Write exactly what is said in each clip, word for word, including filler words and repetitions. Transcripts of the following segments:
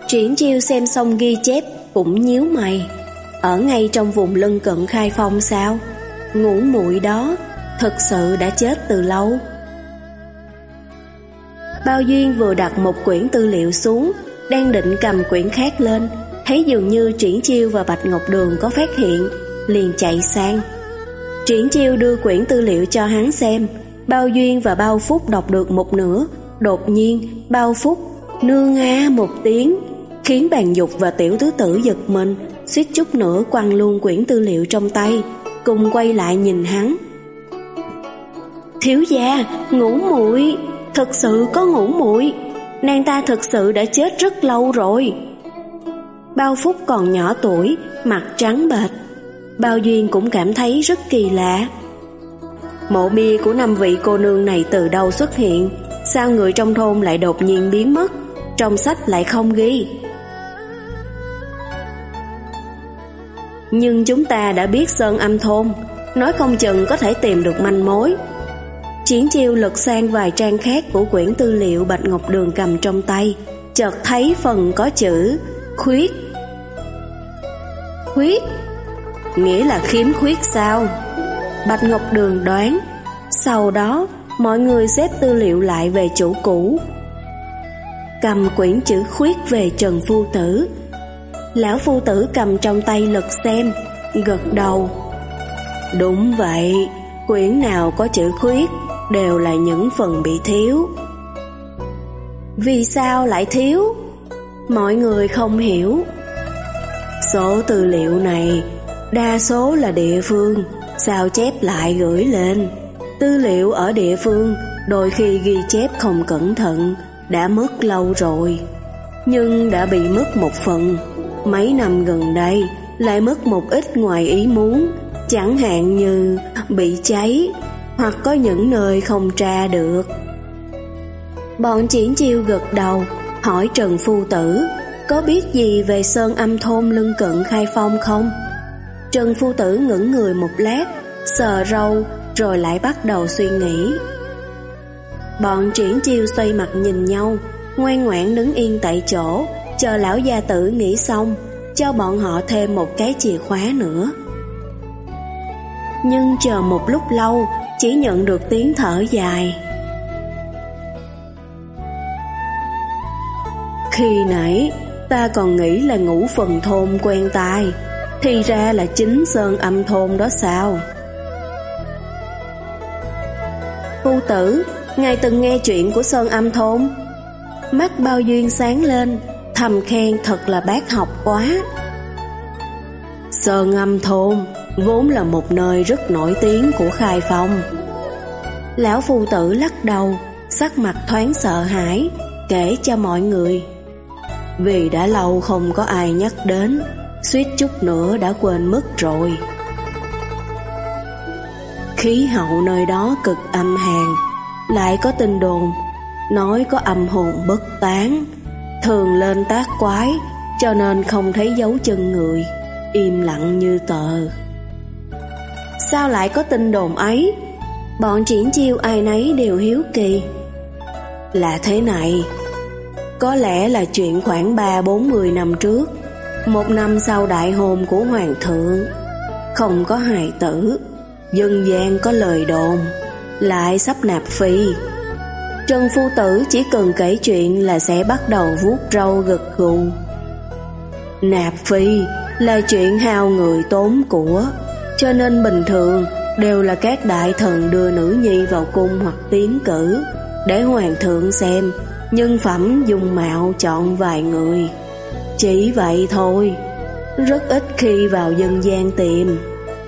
Triển Chiêu xem xong ghi chép cũng nhíu mày. Ở ngay trong vùng lân cận Khai Phong sao? Ngũ muội đó thực sự đã chết từ lâu. Bao Duyên vừa đặt một quyển tư liệu xuống, đang định cầm quyển khác lên, thấy dường như Triển Chiêu và Bạch Ngọc Đường có phát hiện, liền chạy sang. Triển Chiêu đưa quyển tư liệu cho hắn xem. Bao Duyên và Bao Phúc đọc được một nửa, đột nhiên Bao Phúc nương a một tiếng, khiến Bàn Dục và Tiểu Tứ Tử giật mình, suýt chút nữa quăng luôn quyển tư liệu trong tay, cùng quay lại nhìn hắn. Thiếu gia, Ngũ muội, thực sự có Ngũ muội, nàng ta thực sự đã chết rất lâu rồi. Bao Phúc còn nhỏ tuổi, mặt trắng bệch. Bao Duyên cũng cảm thấy rất kỳ lạ. Mộ bia của năm vị cô nương này từ đâu xuất hiện? Sao người trong thôn lại đột nhiên biến mất? Trong sách lại không ghi. Nhưng chúng ta đã biết Sơn Âm thôn, nói không chừng có thể tìm được manh mối. Triển Chiêu lật sang vài trang khác của quyển tư liệu Bạch Ngọc Đường cầm trong tay, chợt thấy phần có chữ khuyết. Khuyết? Nghĩa là khiếm khuyết sao? Bạch Ngọc Đường đoán. Sau đó mọi người xếp tư liệu lại về chỗ cũ, cầm quyển chữ khuyết về Trần Phu Tử. Lão Phu Tử cầm trong tay lật xem, gật đầu. Đúng vậy, quyển nào có chữ khuyết đều là những phần bị thiếu. Vì sao lại thiếu? Mọi người không hiểu. Số tư liệu này đa số là địa phương sao chép lại gửi lên. Tư liệu ở địa phương đôi khi ghi chép không cẩn thận, đã mất lâu rồi, nhưng đã bị mất một phần. Mấy năm gần đây lại mất một ít ngoài ý muốn, chẳng hạn như bị cháy, hoặc có những nơi không tra được. Bọn Triển Chiêu gật đầu, hỏi Trần Phu Tử có biết gì về Sơn Âm thôn lân cận Khai Phong không? Trần Phu Tử ngẩn người một lát, sờ râu, rồi lại bắt đầu suy nghĩ. Bọn Triển Chiêu xoay mặt nhìn nhau, ngoan ngoãn đứng yên tại chỗ, chờ lão gia tử nghĩ xong, cho bọn họ thêm một cái chìa khóa nữa. Nhưng chờ một lúc lâu, chỉ nhận được tiếng thở dài. Khi nãy ta còn nghĩ là Ngũ Phần thôn quen tai, thì ra là chính Sơn Âm thôn đó sao? Phu tử, ngài từng nghe chuyện của Sơn Âm thôn? Mắt Bao Duyên sáng lên, thầm khen thật là bác học quá. Sơn Âm thôn vốn là một nơi rất nổi tiếng của Khai Phong. Lão Phu Tử lắc đầu, sắc mặt thoáng sợ hãi, kể cho mọi người. Vì đã lâu không có ai nhắc đến, suýt chút nữa đã quên mất rồi. Khí hậu nơi đó cực âm hàn, lại có tin đồn nói có âm hồn bất tán, thường lên tác quái, cho nên không thấy dấu chân người, im lặng như tờ. Sao lại có tin đồn ấy? Bọn Triển Chiêu ai nấy đều hiếu kỳ. Là thế này, có lẽ là chuyện khoảng ba bốn mươi năm trước, một năm sau đại hôn của hoàng thượng, không có hài tử, dân gian có lời đồn lại sắp nạp phi. Trần Phu Tử chỉ cần kể chuyện là sẽ bắt đầu vuốt râu gật gù. Nạp phi là chuyện hao người tốn của, cho nên bình thường đều là các đại thần đưa nữ nhi vào cung hoặc tiến cử, để hoàng thượng xem nhân phẩm dung mạo chọn vài người. Chỉ vậy thôi, rất ít khi vào dân gian tìm.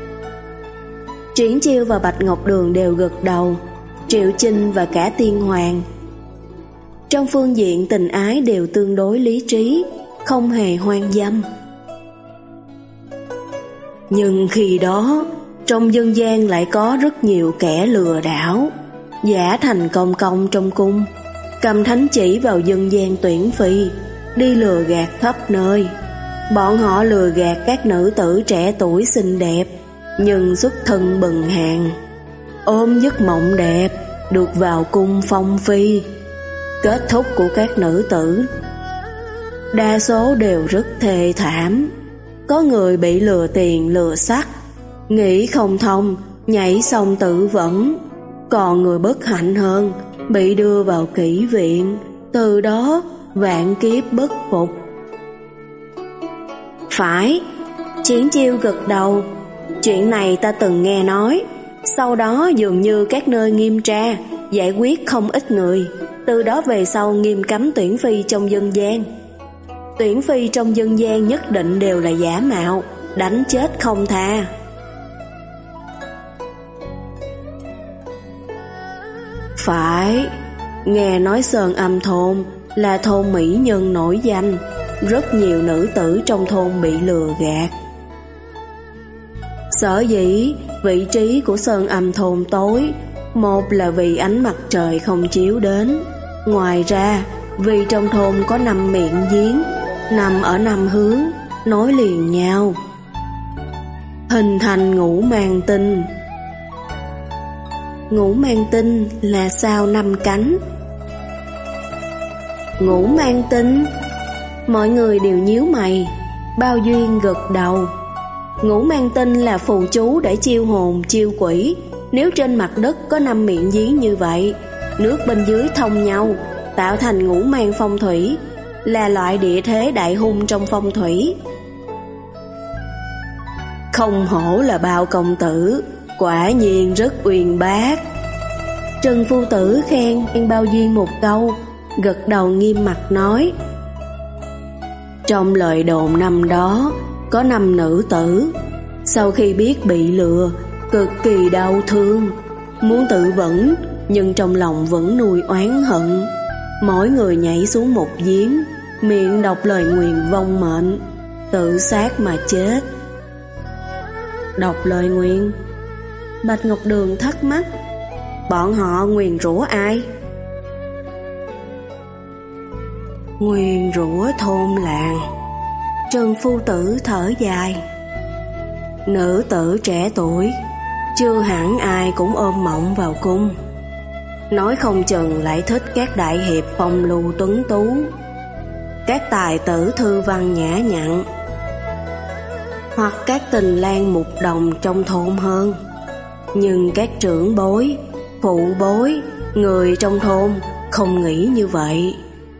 Triển Chiêu và Bạch Ngọc Đường đều gật đầu, Triệu Chinh và cả Tiên Hoàng. Trong phương diện tình ái đều tương đối lý trí, không hề hoang dâm. Nhưng khi đó, trong dân gian lại có rất nhiều kẻ lừa đảo, giả thành công công trong cung, cầm thánh chỉ vào dân gian tuyển phi, đi lừa gạt khắp nơi. Bọn họ lừa gạt các nữ tử trẻ tuổi xinh đẹp, nhưng xuất thân bần hàn, ôm giấc mộng đẹp, được vào cung phong phi. Kết thúc của các nữ tử đa số đều rất thê thảm. Có người bị lừa tiền lừa sắc, nghĩ không thông, nhảy sông tự vẫn. Còn người bất hạnh hơn, bị đưa vào kỷ viện, từ đó vạn kiếp bất phục. Phải, Triển Chiêu gật đầu. Chuyện này ta từng nghe nói. Sau đó dường như các nơi nghiêm tra, giải quyết không ít người. Từ đó về sau nghiêm cấm tuyển phi trong dân gian. Tuyển phi trong dân gian nhất định đều là giả mạo, đánh chết không tha. Phải, nghe nói Sơn Âm thôn là thôn mỹ nhân nổi danh, rất nhiều nữ tử trong thôn bị lừa gạt. Sở dĩ vị trí của Sơn Âm thôn tối, một là vì ánh mặt trời không chiếu đến, ngoài ra vì trong thôn có năm miệng giếng nằm ở năm hướng nối liền nhau, hình thành ngũ mang tinh. Ngũ mang tinh là sao năm cánh? Ngũ mang tinh? Mọi người đều nhíu mày. Bao Duyên gật đầu. Ngũ mang tinh là phù chú để chiêu hồn chiêu quỷ. Nếu trên mặt đất có năm miệng giếng như vậy, nước bên dưới thông nhau, tạo thành ngũ mang phong thủy, là loại địa thế đại hung trong phong thủy. Không hổ là Bao công tử, quả nhiên rất uyên bác. Trần phu tử khen Bao Duyên một câu, gật đầu nghiêm mặt nói: trong lời đồn năm đó có năm nữ tử, sau khi biết bị lừa, cực kỳ đau thương, muốn tự vẫn, nhưng trong lòng vẫn nuôi oán hận. Mỗi người nhảy xuống một giếng, miệng đọc lời nguyền vong mệnh, tự sát mà chết. Đọc lời nguyền? Bạch Ngọc Đường thắc mắc, bọn họ nguyền rủa ai? Nguyền rủa thôn làng. Trần phu tử thở dài. Nữ tử trẻ tuổi, chưa hẳn ai cũng ôm mộng vào cung, nói không chừng lại thích các đại hiệp phong lưu tuấn tú, các tài tử thư văn nhã nhặn, hoặc các tình lang mục đồng trong thôn hơn. Nhưng các trưởng bối, phụ bối, người trong thôn không nghĩ như vậy.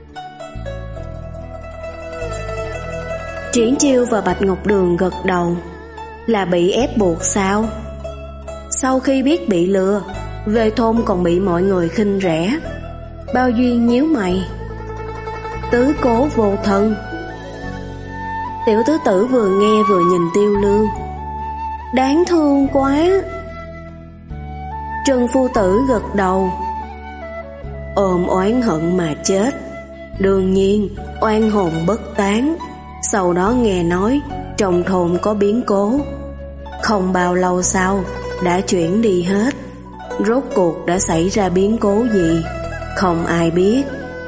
Triển Chiêu và Bạch Ngọc Đường gật đầu. Là bị ép buộc sao? Sau khi biết bị lừa, về thôn còn bị mọi người khinh rẻ. Bao Duyên nhíu mày. Tứ cố vô thân. Tiểu tứ tử vừa nghe vừa nhìn Tiêu Lương. Đáng thương quá. Trần phu tử gật đầu. Ôm oán hận mà chết, đương nhiên oan hồn bất tán. Sau đó nghe nói trong thôn có biến cố, không bao lâu sau đã chuyển đi hết. Rốt cuộc đã xảy ra biến cố gì, không ai biết.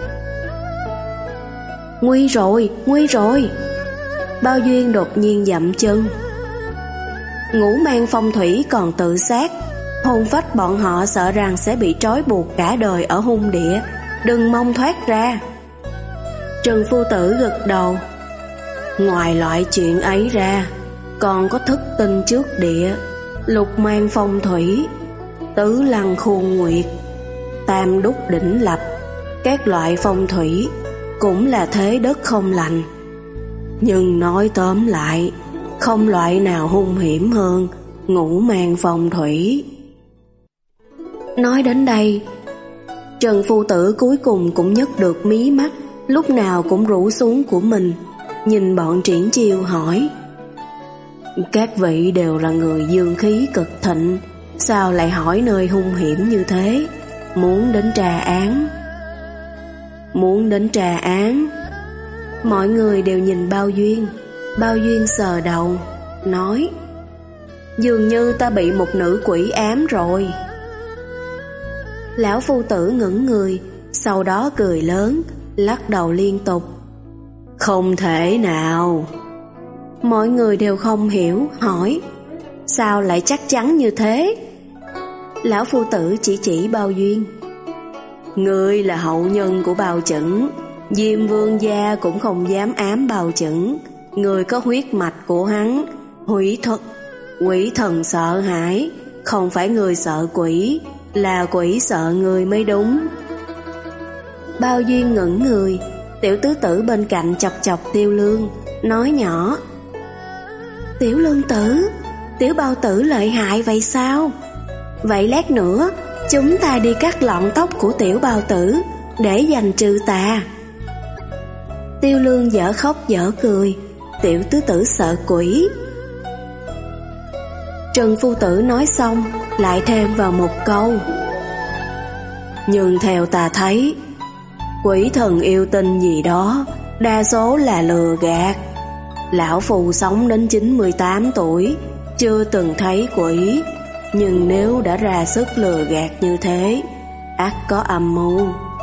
Nguy rồi, nguy rồi. Bao Duyên đột nhiên dậm chân. Ngũ mang phong thủy còn tự sát, hồn phách bọn họ sợ rằng sẽ bị trói buộc cả đời ở hung địa, đừng mong thoát ra. Trần phu tử gật đầu. Ngoài loại chuyện ấy ra, còn có thất tinh trước địa, lục mang phong thủy, tứ lăng khuôn nguyệt, tam đúc đỉnh lập. Các loại phong thủy cũng là thế đất không lành. Nhưng nói tóm lại, không loại nào hung hiểm hơn ngũ mang phong thủy. Nói đến đây, Trần phu tử cuối cùng cũng nhấc được mí mắt, lúc nào cũng rũ xuống của mình, nhìn bọn Triển Chiêu hỏi: các vị đều là người dương khí cực thịnh, sao lại hỏi nơi hung hiểm như thế? Muốn đến tra án? Muốn đến tra án? Mọi người đều nhìn Bao Duyên. Bao Duyên sờ đầu, nói: dường như ta bị một nữ quỷ ám rồi. Lão phu tử ngẩng người, sau đó cười lớn, lắc đầu liên tục. Không thể nào. Mọi người đều không hiểu, hỏi: sao lại chắc chắn như thế? Lão phu tử chỉ chỉ Bao Duyên. Ngươi là hậu nhân của Bao Chẩn, Diêm Vương gia cũng không dám ám Bao Chững. Người có huyết mạch của hắn. Hủy thuật Quỷ thần sợ hãi, không phải người sợ quỷ, là quỷ sợ người mới đúng. Bao Duyên ngẩn người. Tiểu tứ tử bên cạnh chọc chọc Tiêu Lương, nói nhỏ: Tiểu Lương tử, Tiểu Bao tử lợi hại vậy sao? Vậy lát nữa chúng ta đi cắt lọn tóc của Tiểu Bao tử để dành trừ tà. Tiêu Lương dở khóc dở cười. Tiểu tứ tử sợ quỷ. Trần phu tử nói xong lại thêm vào một câu: Nhưng theo ta thấy, quỷ thần yêu tinh gì đó đa số là lừa gạt. Lão phù sống đến chín mươi tám tuổi chưa từng thấy quỷ, nhưng nếu đã ra sức lừa gạt như thế, ắt có âm mưu.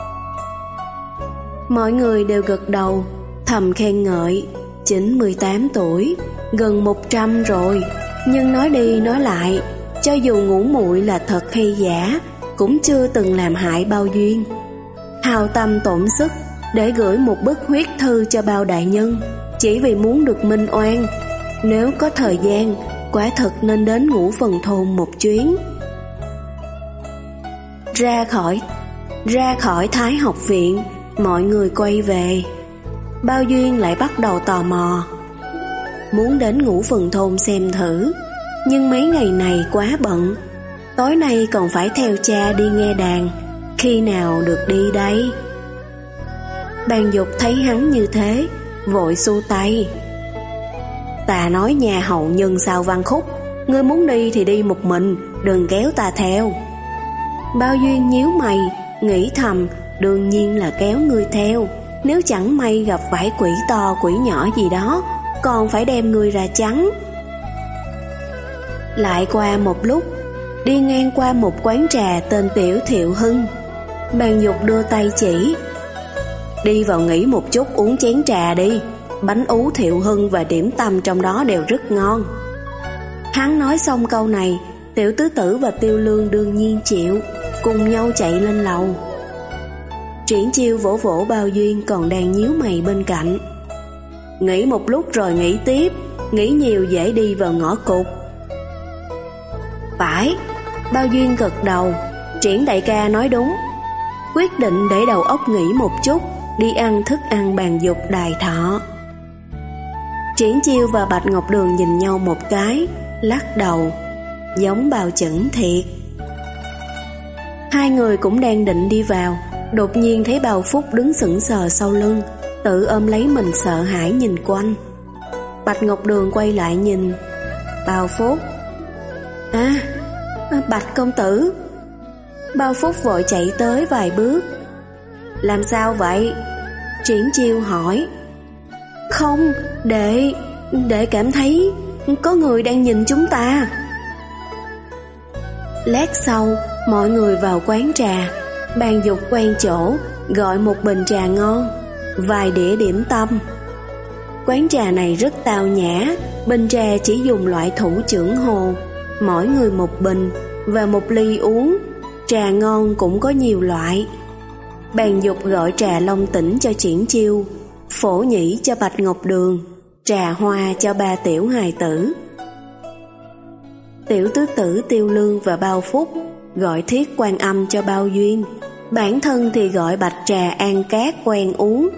Mọi người đều gật đầu, thầm khen ngợi. Chín mươi tám tuổi, gần một trăm rồi. Nhưng nói đi nói lại, cho dù ngủ muội là thật hay giả, cũng chưa từng làm hại Bao Duyên. Hao tâm tổn sức để gửi một bức huyết thư cho Bao đại nhân, chỉ vì muốn được minh oan. Nếu có thời gian, quả thật nên đến Ngũ Phần Thôn một chuyến. Ra khỏi Ra khỏi Thái học viện, mọi người quay về. Bao Duyên lại bắt đầu tò mò, muốn đến Ngũ Phần Thôn xem thử. Nhưng mấy ngày này quá bận, tối nay còn phải theo cha đi nghe đàn, khi nào được đi đây? Bàn Dục thấy hắn như thế, vội xua tay: Ta nói nhà hậu nhân sao Văn Khúc, ngươi muốn đi thì đi một mình, đừng kéo ta theo. Bao Duyên nhíu mày, nghĩ thầm: Đương nhiên là kéo ngươi theo. Nếu chẳng may gặp phải quỷ to quỷ nhỏ gì đó, còn phải đem ngươi ra chắn. Lại qua một lúc, đi ngang qua một quán trà tên Tiểu Thiệu Hưng. Bàn Dục đưa tay chỉ: Đi vào nghỉ một chút uống chén trà đi. Bánh ú Thiệu Hưng và điểm tâm trong đó đều rất ngon. Hắn nói xong câu này, Tiểu tứ tử và Tiêu Lương đương nhiên chịu, cùng nhau chạy lên lầu. Triển Chiêu vỗ vỗ Bao Duyên còn đang nhíu mày bên cạnh: Nghỉ một lúc rồi nghỉ tiếp, nghỉ nhiều dễ đi vào ngõ cụt. Phải. Bao Duyên gật đầu. Triển đại ca nói đúng. Quyết định để đầu óc nghỉ một chút, đi ăn thức ăn Bàn Dục đài thọ. Triển Chiêu và Bạch Ngọc Đường nhìn nhau một cái, lắc đầu: Giống Bao Chững thiệt. Hai người cũng đang định đi vào, đột nhiên thấy Bao Phúc đứng sững sờ sau lưng, tự ôm lấy mình sợ hãi nhìn quanh. Bạch Ngọc Đường quay lại nhìn Bao Phúc: À, Bạch công tử. Bao Phúc vội chạy tới vài bước: Làm sao vậy? Triển Chiêu hỏi. Không, đệ Đệ cảm thấy có người đang nhìn chúng ta. Lát sau, mọi người vào quán trà. Bàn Dục quen chỗ, gọi một bình trà ngon, vài đĩa điểm tâm. Quán trà này rất tao nhã, bình trà chỉ dùng loại thủ trưởng hồ, mỗi người một bình và một ly uống. Trà ngon cũng có nhiều loại. Bàn Dục gọi trà Long Tỉnh cho Triển Chiêu, phổ nhĩ cho Bạch Ngọc Đường, trà hoa cho ba tiểu hài tử. Tiểu tứ tử, Tiêu Lương và Bao Phúc gọi Thiết Quan Âm cho Bao Duyên, bản thân thì gọi bạch trà An Cát quen uống.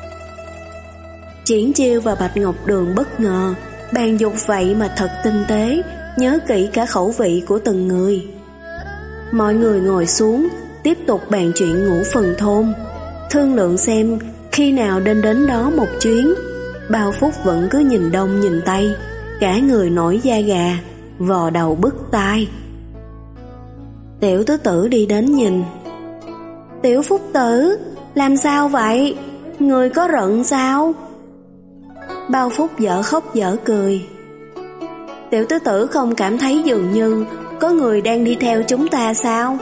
Triển Chiêu và Bạch Ngọc Đường bất ngờ, Bàn Dục vậy mà thật tinh tế, nhớ kỹ cả khẩu vị của từng người. Mọi người ngồi xuống, tiếp tục bàn chuyện Ngũ Phần Thôn, thương lượng xem khi nào nên đến đó một chuyến. Bao Phúc vẫn cứ nhìn đông nhìn tây, cả người nổi da gà, vò đầu bứt tai. Tiểu tứ tử đi đến nhìn: Tiểu Phúc tử, làm sao vậy? Người có rận sao? Bao Phúc dở khóc dở cười: Tiểu tứ tử không cảm thấy dường như có người đang đi theo chúng ta sao?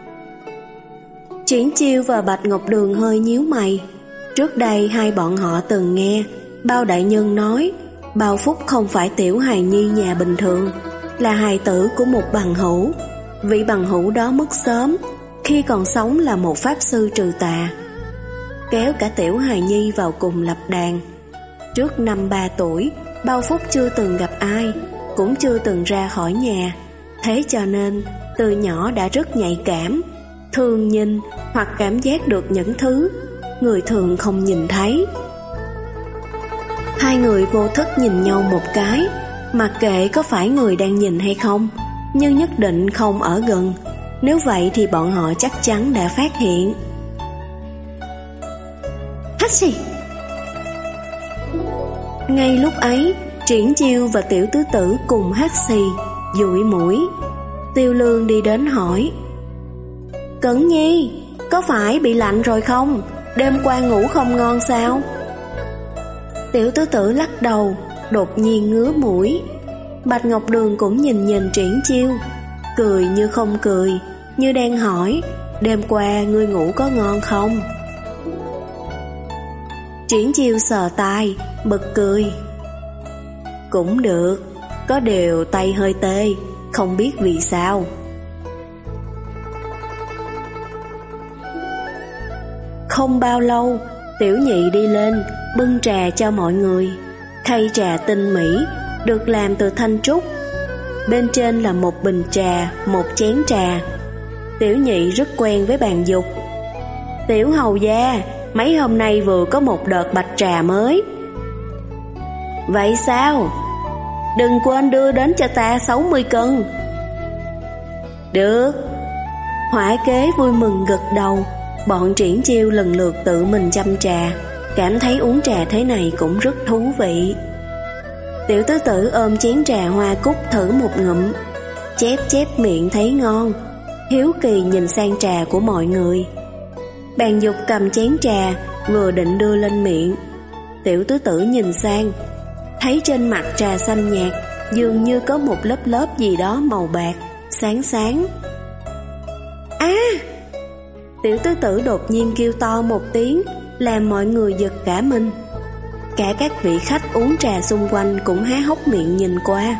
Triển Chiêu và Bạch Ngọc Đường hơi nhíu mày. Trước đây hai bọn họ từng nghe Bao đại nhân nói Bao Phúc không phải tiểu hài nhi nhà bình thường, là hài tử của một bằng hữu. Vị bằng hữu đó mất sớm, khi còn sống là một pháp sư trừ tà. kéo cả Tiểu hài nhi vào cùng lập đàn. Trước năm ba tuổi, Bao Phúc chưa từng gặp ai, cũng chưa từng ra khỏi nhà, thế cho nên từ nhỏ đã rất nhạy cảm, thường nhìn hoặc cảm giác được những thứ người thường không nhìn thấy. Hai người vô thức nhìn nhau một cái, mặc kệ có phải người đang nhìn hay không, nhưng nhất định không ở gần, nếu vậy thì bọn họ chắc chắn đã phát hiện. Hắt xì! Ngay lúc ấy, Triển Chiêu và Tiểu Tứ Tử cùng hắt xì, dụi mũi. Tiêu Lương đi đến hỏi: Cẩn Nhi, có phải bị lạnh rồi không? Đêm qua ngủ không ngon sao? Tiểu Tứ Tử lắc đầu, đột nhiên ngứa mũi. Bạch Ngọc Đường cũng nhìn nhìn Triển Chiêu, cười như không cười, như đang hỏi: Đêm qua ngươi ngủ có ngon không? Triển Chiêu sờ tai, bật cười: Cũng được, có điều tay hơi tê, không biết vì sao. Không bao lâu, Tiểu Nhị đi lên, bưng trà cho mọi người. Khay trà tinh mỹ, được làm từ thanh trúc. Bên trên là một bình trà, một chén trà. Tiểu Nhị rất quen với bàn dục. Tiểu hầu gia, mấy hôm nay vừa có một đợt bạch trà mới. Vậy sao? Đừng quên đưa đến cho ta sáu mươi cân. Được. Hỏa kế vui mừng gật đầu. Bọn Triển Chiêu lần lượt tự mình chăm trà, cảm thấy uống trà thế này cũng rất thú vị. Tiểu Tứ Tử ôm chén trà hoa cúc thử một ngụm, chép chép miệng thấy ngon, hiếu kỳ nhìn sang trà của mọi người. Bàn Dục cầm chén trà, vừa định đưa lên miệng. Tiểu Tứ Tử nhìn sang, thấy trên mặt trà xanh nhạt, dường như có một lớp lớp gì đó màu bạc, sáng sáng. À! Tiểu Tứ Tử đột nhiên kêu to một tiếng, làm mọi người giật cả mình. Cả các vị khách uống trà xung quanh cũng há hốc miệng nhìn qua.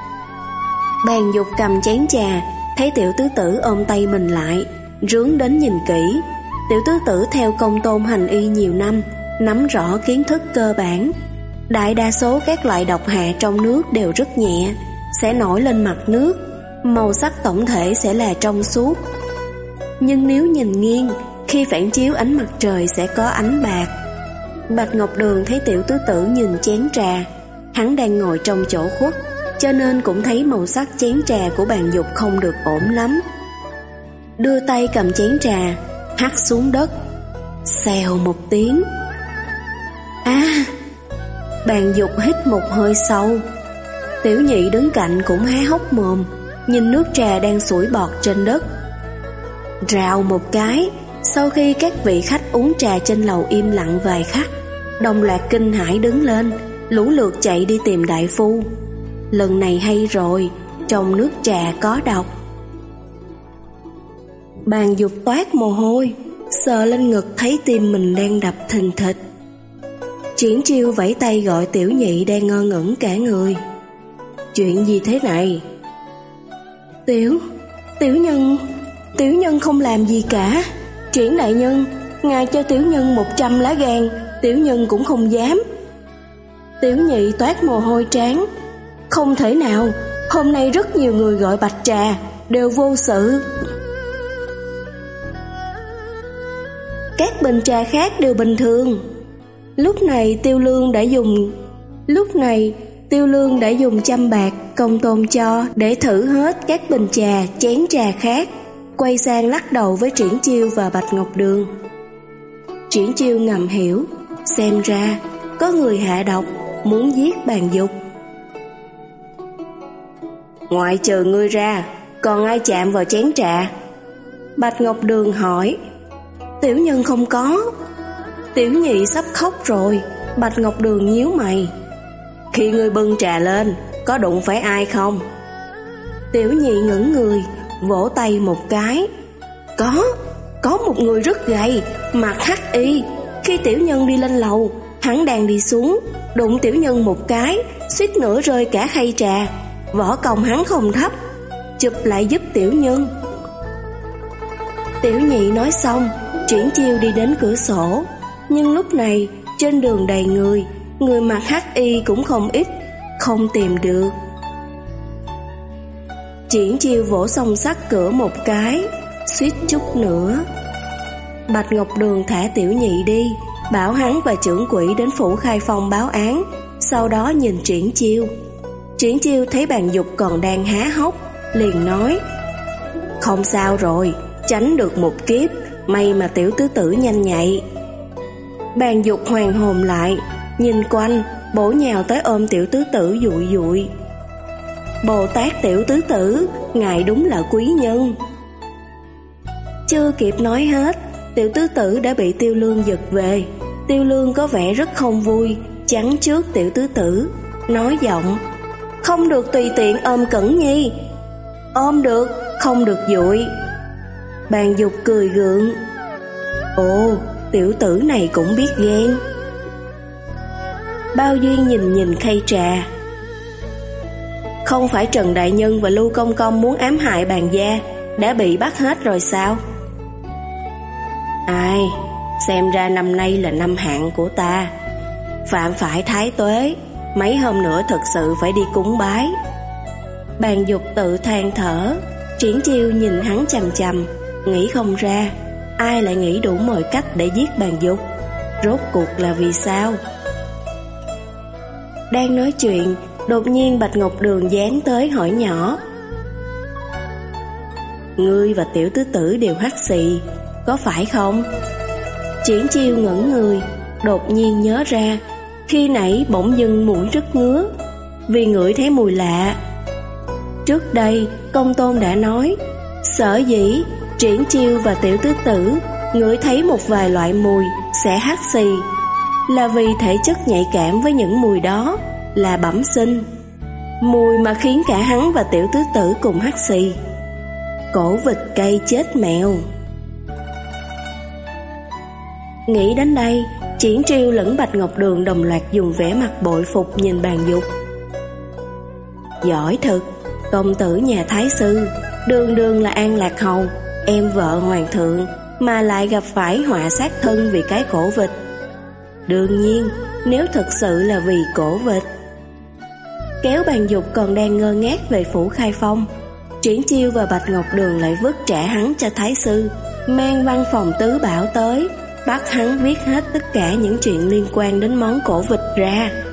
Bàn Dục cầm chén trà, thấy Tiểu Tứ Tử ôm tay mình lại, rướn đến nhìn kỹ. Tiểu Tứ Tử theo công tôn hành y nhiều năm, nắm rõ kiến thức cơ bản. Đại đa số các loại độc hạ trong nước đều rất nhẹ, sẽ nổi lên mặt nước, màu sắc tổng thể sẽ là trong suốt. Nhưng nếu nhìn nghiêng, khi phản chiếu ánh mặt trời sẽ có ánh bạc. Bạch Ngọc Đường thấy Tiểu Tứ Tử nhìn chén trà, hắn đang ngồi trong chỗ khuất, cho nên cũng thấy màu sắc chén trà của Bàn Dục không được ổn lắm. Đưa tay cầm chén trà, hắt xuống đất, xèo một tiếng. À! Bàn Dục hít một hơi sâu. Tiểu Nhị đứng cạnh cũng há hốc mồm, nhìn nước trà đang sủi bọt trên đất. Rào một cái, sau khi các vị khách uống trà trên lầu im lặng vài khắc, đồng loạt kinh hãi đứng lên, lũ lượt chạy đi tìm đại phu. Lần này hay rồi, trong nước trà có độc. Bàn Dục toát mồ hôi, sờ lên ngực thấy tim mình đang đập thình thịch. Triển Chiêu vẫy tay gọi Tiểu Nhị đang ngơ ngẩn cả người. Chuyện gì thế này? Tiểu, Tiểu Nhân, Tiểu Nhân không làm gì cả. Triển đại nhân, ngài cho Tiểu Nhân một trăm lá gan, Tiểu Nhân cũng không dám. Tiểu Nhị toát mồ hôi trán. Không thể nào, hôm nay rất nhiều người gọi bạch trà, đều vô sự. Các bình trà khác đều bình thường. Lúc này Tiêu Lương đã dùng Lúc này Tiêu Lương đã dùng trăm bạc công tôn cho để thử hết các bình trà, chén trà khác, quay sang lắc đầu với Triển Chiêu và Bạch Ngọc Đường. Triển Chiêu ngầm hiểu, xem ra có người hạ độc, muốn giết Bàn Dục. Ngoại trừ ngươi ra, còn ai chạm vào chén trà? Bạch Ngọc Đường hỏi. Tiểu Nhân không có. Tiểu Nhị sắp khóc rồi. Bạch Ngọc Đường nhíu mày. Khi ngươi bưng trà lên, có đụng phải ai không? Tiểu Nhị ngẩng người, vỗ tay một cái. Có, có một người rất gầy, mặc hắc y. Khi Tiểu Nhân đi lên lầu, hắn đang đi xuống, đụng Tiểu Nhân một cái, suýt nữa rơi cả khay trà. Võ công hắn không thấp, chụp lại giúp Tiểu Nhân. Tiểu Nhị nói xong, Triển Chiêu đi đến cửa sổ, Nhưng lúc này trên đường đầy người, người mặc hắc y cũng không ít, không tìm được. Triển Chiêu vỗ song sắt cửa một cái, suýt chút nữa. Bạch Ngọc Đường thả Tiểu Nhị đi, bảo hắn và trưởng quỹ đến phủ Khai Phong báo án, sau đó nhìn Triển Chiêu. Triển Chiêu thấy Bàn Dục còn đang há hốc, liền nói: không sao rồi, tránh được một kiếp, may mà tiểu tứ tử nhanh nhạy. Bàn Dục hoàn hồn lại, nhìn quanh, bổ nhào tới ôm tiểu tứ tử dụi dụi. Bồ Tát tiểu tứ tử, ngài đúng là quý nhân. Chưa kịp nói hết, tiểu tứ tử đã bị Tiêu Lương giật về. Tiêu Lương có vẻ rất không vui, chắn trước tiểu tứ tử, nói giọng: không được tùy tiện ôm Cẩn Nhi. Ôm được, không được dụi. Bàn Dục cười gượng: ồ, tiểu tử này cũng biết ghen. Bao Duyên nhìn nhìn khay trà: không phải Trần Đại Nhân và Lưu Công Công muốn ám hại Bàn gia, đã bị bắt hết rồi sao? Ai, xem ra năm nay là năm hạn của ta. Phạm phải thái tuế, mấy hôm nữa thật sự phải đi cúng bái. Bàn Dục tự than thở. Triển Chiêu nhìn hắn chằm chằm, nghĩ không ra ai lại nghĩ đủ mọi cách để giết Bàn Dục. Rốt cuộc là vì sao? Đang nói chuyện, đột nhiên Bạch Ngọc Đường dán tới hỏi nhỏ: ngươi và tiểu tứ tử đều hắt xì, có phải không? Triển Chiêu ngẩn người, đột nhiên nhớ ra khi nãy bỗng dưng mũi rất ngứa, vì ngửi thấy mùi lạ. Trước đây Công Tôn đã nói, sở dĩ Triển Chiêu và tiểu tứ tử ngửi thấy một vài loại mùi sẽ hắt xì, là vì thể chất nhạy cảm với những mùi đó là bẩm sinh. Mùi mà khiến cả hắn và tiểu tứ tử cùng hắt xì: cổ vịt cay chết mèo. Nghĩ đến đây, Triển Chiêu lẫn Bạch Ngọc Đường đồng loạt dùng vẻ mặt bội phục nhìn Bàn Dục. Giỏi thật, công tử nhà thái sư, đường đường là An Lạc Hầu, em vợ hoàng thượng, mà lại gặp phải họa sát thân vì cái cổ vịt. Đương nhiên, nếu thật sự là vì cổ vịt. Kéo Bàn Dục còn đang ngơ ngác về phủ Khai Phong, Triển Chiêu và Bạch Ngọc Đường lại vứt trả hắn cho thái sư, mang văn phòng tứ bảo tới, bắt hắn viết hết tất cả những chuyện liên quan đến món cổ vịt ra.